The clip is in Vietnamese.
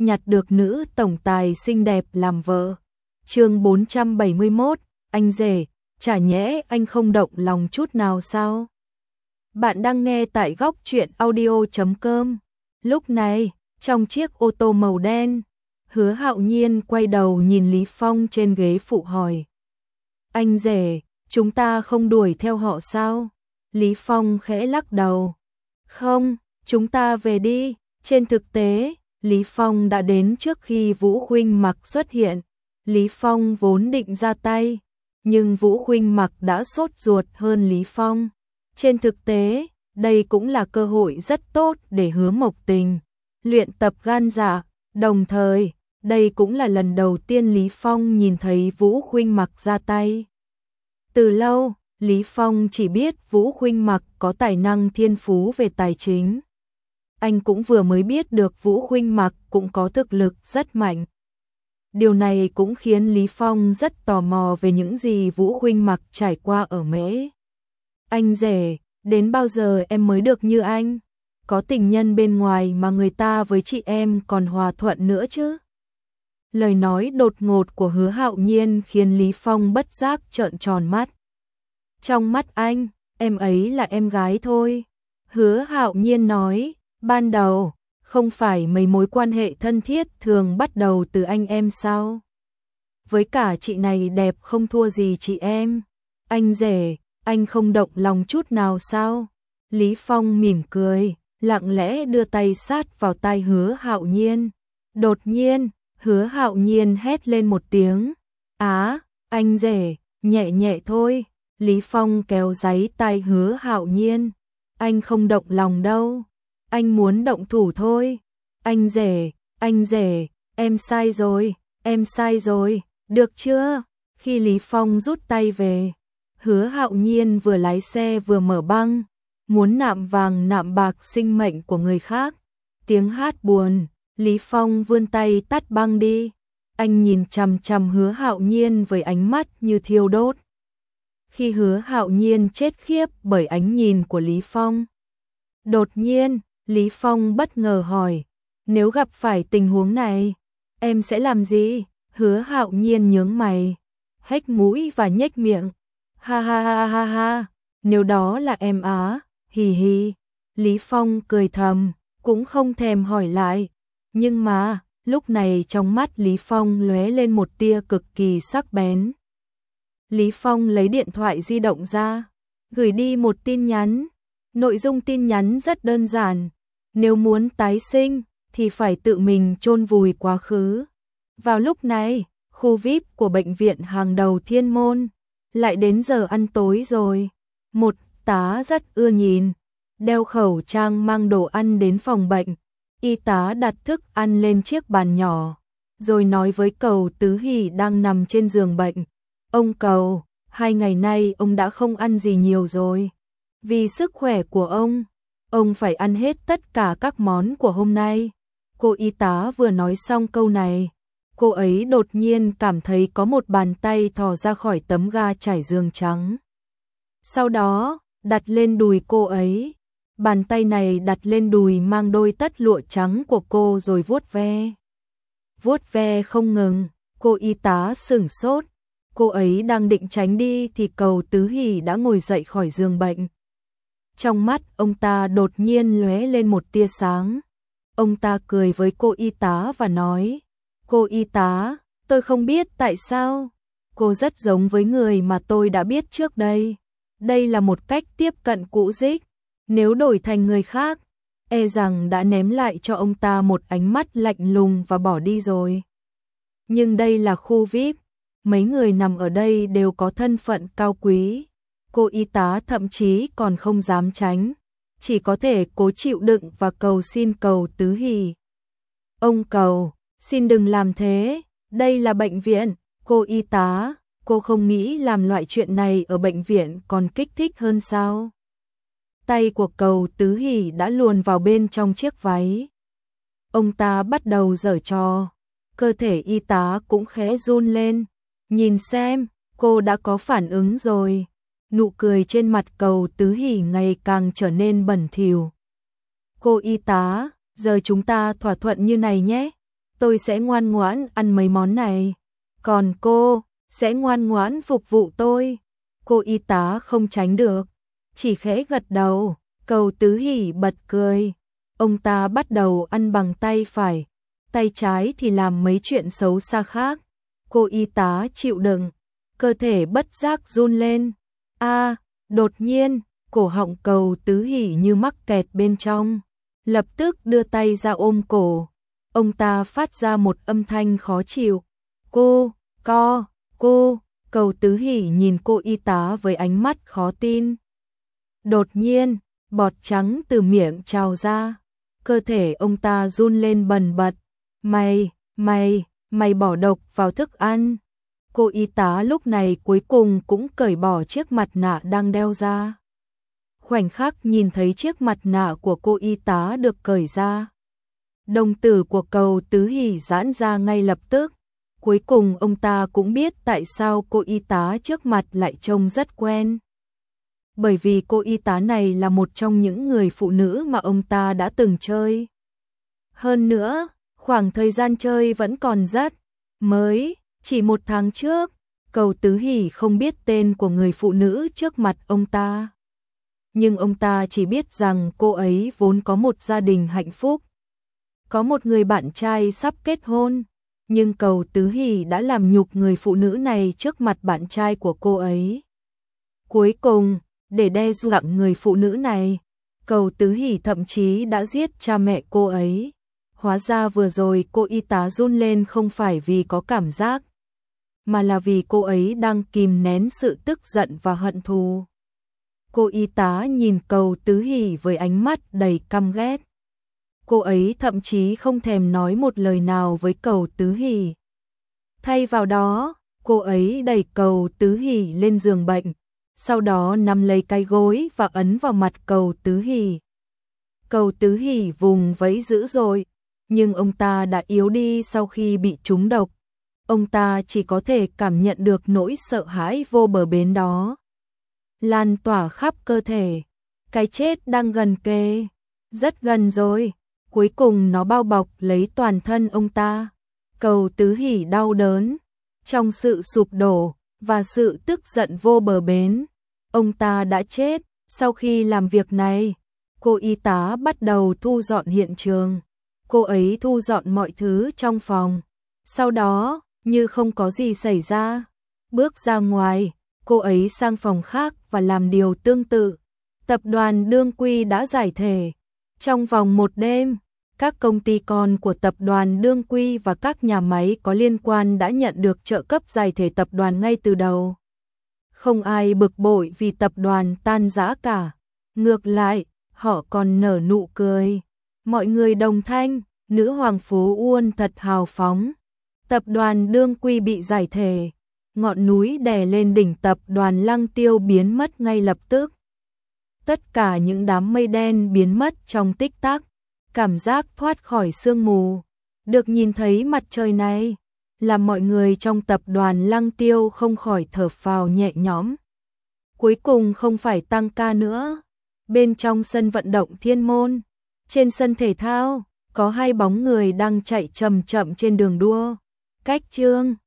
nhặt được nữ tổng tài xinh đẹp làm vợ. Chương 471, anh rể, chả nhẽ anh không động lòng chút nào sao? Bạn đang nghe tại góc truyện audio.com. Lúc này, trong chiếc ô tô màu đen, Hứa Hạo Nhiên quay đầu nhìn Lý Phong trên ghế phụ hỏi. Anh rể, chúng ta không đuổi theo họ sao? Lý Phong khẽ lắc đầu. Không, chúng ta về đi. Trên thực tế, Lý Phong đã đến trước khi Vũ Khuynh Mặc xuất hiện. Lý Phong vốn định ra tay, nhưng Vũ Khuynh Mặc đã sốt ruột hơn Lý Phong. Trên thực tế, đây cũng là cơ hội rất tốt để Hứa Mộc Tình luyện tập gan dạ, đồng thời, đây cũng là lần đầu tiên Lý Phong nhìn thấy Vũ Khuynh Mặc ra tay. Từ lâu, Lý Phong chỉ biết Vũ Khuynh Mặc có tài năng thiên phú về tài chính. Anh cũng vừa mới biết được Vũ Khuynh Mặc cũng có thực lực rất mạnh. Điều này cũng khiến Lý Phong rất tò mò về những gì Vũ Khuynh Mặc trải qua ở Mễ. Anh rể, đến bao giờ em mới được như anh? Có tình nhân bên ngoài mà người ta với chị em còn hòa thuận nữa chứ? Lời nói đột ngột của Hứa Hạo Nhiên khiến Lý Phong bất giác trợn tròn mắt. Trong mắt anh, em ấy là em gái thôi. Hứa Hạo Nhiên nói, ban đầu, không phải mấy mối quan hệ thân thiết thường bắt đầu từ anh em sao? Với cả chị này đẹp không thua gì chị em. Anh rể, anh không động lòng chút nào sao? Lý Phong mỉm cười, lặng lẽ đưa tay sát vào tai Hứa Hạo Nhiên. Đột nhiên, Hứa Hạo Nhiên hét lên một tiếng. Á, anh rể, nhẹ nhẹ thôi. Lý Phong kéo giấy tai Hứa Hạo Nhiên. Anh không động lòng đâu. Anh muốn động thủ thôi. Anh rể, em sai rồi, được chưa? Khi Lý Phong rút tay về, Hứa Hạo Nhiên vừa lái xe vừa mở băng, muốn nạm vàng nạm bạc sinh mệnh của người khác. Tiếng hát buồn, Lý Phong vươn tay tắt băng đi. Anh nhìn chằm chằm Hứa Hạo Nhiên với ánh mắt như thiêu đốt. Khi Hứa Hạo Nhiên chết khiếp bởi ánh nhìn của Lý Phong. Đột nhiên, Lý Phong bất ngờ hỏi, nếu gặp phải tình huống này, em sẽ làm gì? Hứa Hạo Nhiên nhướng mày, hếch mũi và nhếch miệng. Ha ha ha ha ha, nếu đó là em á, hì hì. Lý Phong cười thầm, cũng không thèm hỏi lại. Nhưng mà, lúc này trong mắt Lý Phong lóe lên một tia cực kỳ sắc bén. Lý Phong lấy điện thoại di động ra, gửi đi một tin nhắn. Nội dung tin nhắn rất đơn giản. Nếu muốn tái sinh, thì phải tự mình chôn vùi quá khứ. Vào lúc này, khu VIP của bệnh viện hàng đầu Thiên Môn lại đến giờ ăn tối rồi. Một tá rất ưa nhìn, đeo khẩu trang mang đồ ăn đến phòng bệnh. Y tá đặt thức ăn lên chiếc bàn nhỏ, rồi nói với Cầu Tứ Hỷ đang nằm trên giường bệnh. Ông Cầu, 2 ngày nay ông đã không ăn gì nhiều rồi. Vì sức khỏe của ông phải ăn hết tất cả các món của hôm nay. Cô y tá vừa nói xong câu này, cô ấy đột nhiên cảm thấy có một bàn tay thò ra khỏi tấm ga trải giường trắng. Sau đó, đặt lên đùi cô ấy. Bàn tay này đặt lên đùi mang đôi tất lụa trắng của cô rồi vuốt ve. Vuốt ve không ngừng, cô y tá sửng sốt. Cô ấy đang định tránh đi thì Cầu Tứ Hỷ đã ngồi dậy khỏi giường bệnh. Trong mắt ông ta đột nhiên lóe lên một tia sáng. Ông ta cười với cô y tá và nói, cô y tá, tôi không biết tại sao. Cô rất giống với người mà tôi đã biết trước đây. Đây là một cách tiếp cận cũ dích. Nếu đổi thành người khác, e rằng đã ném lại cho ông ta một ánh mắt lạnh lùng và bỏ đi rồi. Nhưng đây là khu VIP, mấy người nằm ở đây đều có thân phận cao quý. Cô y tá thậm chí còn không dám tránh, chỉ có thể cố chịu đựng và cầu xin Cầu Tứ Hỷ. Ông Cầu, xin đừng làm thế, đây là bệnh viện. Cô y tá, cô không nghĩ làm loại chuyện này ở bệnh viện còn kích thích hơn sao? Tay của Cầu Tứ Hỷ đã luồn vào bên trong chiếc váy. Ông ta bắt đầu giở trò, cơ thể y tá cũng khẽ run lên. Nhìn xem, cô đã có phản ứng rồi. Nụ cười trên mặt Cầu Tứ Hỷ ngày càng trở nên bẩn thỉu. Cô y tá, giờ chúng ta thỏa thuận như này nhé. tôi sẽ ngoan ngoãn ăn mấy món này, còn cô sẽ ngoan ngoãn phục vụ tôi. Cô y tá không tránh được, chỉ khẽ gật đầu. Cầu Tứ Hỷ bật cười. Ông ta bắt đầu ăn bằng tay phải, tay trái thì làm mấy chuyện xấu xa khác. Cô y tá chịu đựng, cơ thể bất giác run lên. Đột nhiên, cổ họng Cầu Tứ Hỷ như mắc kẹt bên trong, lập tức đưa tay ra ôm cổ. Ông ta phát ra một âm thanh khó chịu. Cô. Cầu Tứ Hỷ nhìn cô y tá với ánh mắt khó tin. Đột nhiên, bọt trắng từ miệng trào ra. Cơ thể ông ta run lên bần bật. Mày bỏ độc vào thức ăn. Cô y tá lúc này cuối cùng cũng cởi bỏ chiếc mặt nạ đang đeo ra. Khoảnh khắc nhìn thấy chiếc mặt nạ của cô y tá được cởi ra, đồng tử của Cầu Tứ Hỷ giãn ra ngay lập tức. Cuối cùng ông ta cũng biết tại sao cô y tá trước mặt lại trông rất quen. Bởi vì cô y tá này là một trong những người phụ nữ mà ông ta đã từng chơi. Hơn nữa, khoảng thời gian chơi vẫn còn rất mới, chỉ 1 tháng trước. Cầu Tứ Hỷ không biết tên của người phụ nữ trước mặt ông ta. Nhưng ông ta chỉ biết rằng cô ấy vốn có một gia đình hạnh phúc, có một người bạn trai sắp kết hôn. Nhưng Cầu Tứ Hỷ đã làm nhục người phụ nữ này trước mặt bạn trai của cô ấy. Cuối cùng, để đe dọa người phụ nữ này, Cầu Tứ Hỷ thậm chí đã giết cha mẹ cô ấy. Hóa ra vừa rồi cô y tá run lên không phải vì có cảm giác, mà là vì cô ấy đang kìm nén sự tức giận và hận thù. Cô y tá nhìn Cầu Tứ Hỷ với ánh mắt đầy căm ghét. Cô ấy thậm chí không thèm nói một lời nào với Cầu Tứ Hỷ. Thay vào đó, cô ấy đẩy Cầu Tứ Hỷ lên giường bệnh, sau đó nắm lấy cái gối và ấn vào mặt Cầu Tứ Hỷ. Cầu Tứ Hỷ vùng vẫy dữ dội, nhưng ông ta đã yếu đi sau khi bị trúng độc. Ông ta chỉ có thể cảm nhận được nỗi sợ hãi vô bờ bến đó lan tỏa khắp cơ thể. Cái chết đang gần kề, rất gần rồi. Cuối cùng nó bao bọc lấy toàn thân ông ta. Cầu Tứ Hỷ đau đớn, trong sự sụp đổ và sự tức giận vô bờ bến. Ông ta đã chết. Sau khi làm việc này, cô y tá bắt đầu thu dọn hiện trường. Cô ấy thu dọn mọi thứ trong phòng. Sau đó, như không có gì xảy ra, bước ra ngoài, cô ấy sang phòng khác và làm điều tương tự. Tập đoàn Đương Quy đã giải thể. Trong vòng 1 đêm, các công ty con của tập đoàn Đương Quy và các nhà máy có liên quan đã nhận được trợ cấp giải thể tập đoàn ngay từ đầu. Không ai bực bội vì tập đoàn tan rã cả. Ngược lại, họ còn nở nụ cười. Mọi người đồng thanh, nữ hoàng phố Uôn thật hào phóng. Tập đoàn Đương Quy bị giải thể. Ngọn núi đè lên đỉnh tập đoàn Lăng Tiêu biến mất ngay lập tức. Tất cả những đám mây đen biến mất trong tích tắc. Cảm giác thoát khỏi sương mù, được nhìn thấy mặt trời này, làm mọi người trong tập đoàn Lăng Tiêu không khỏi thở phào nhẹ nhõm. Cuối cùng không phải tăng ca nữa. Bên trong sân vận động Thiên Môn, trên sân thể thao, có 2 bóng người đang chạy chậm chậm trên đường đua. Cách Trương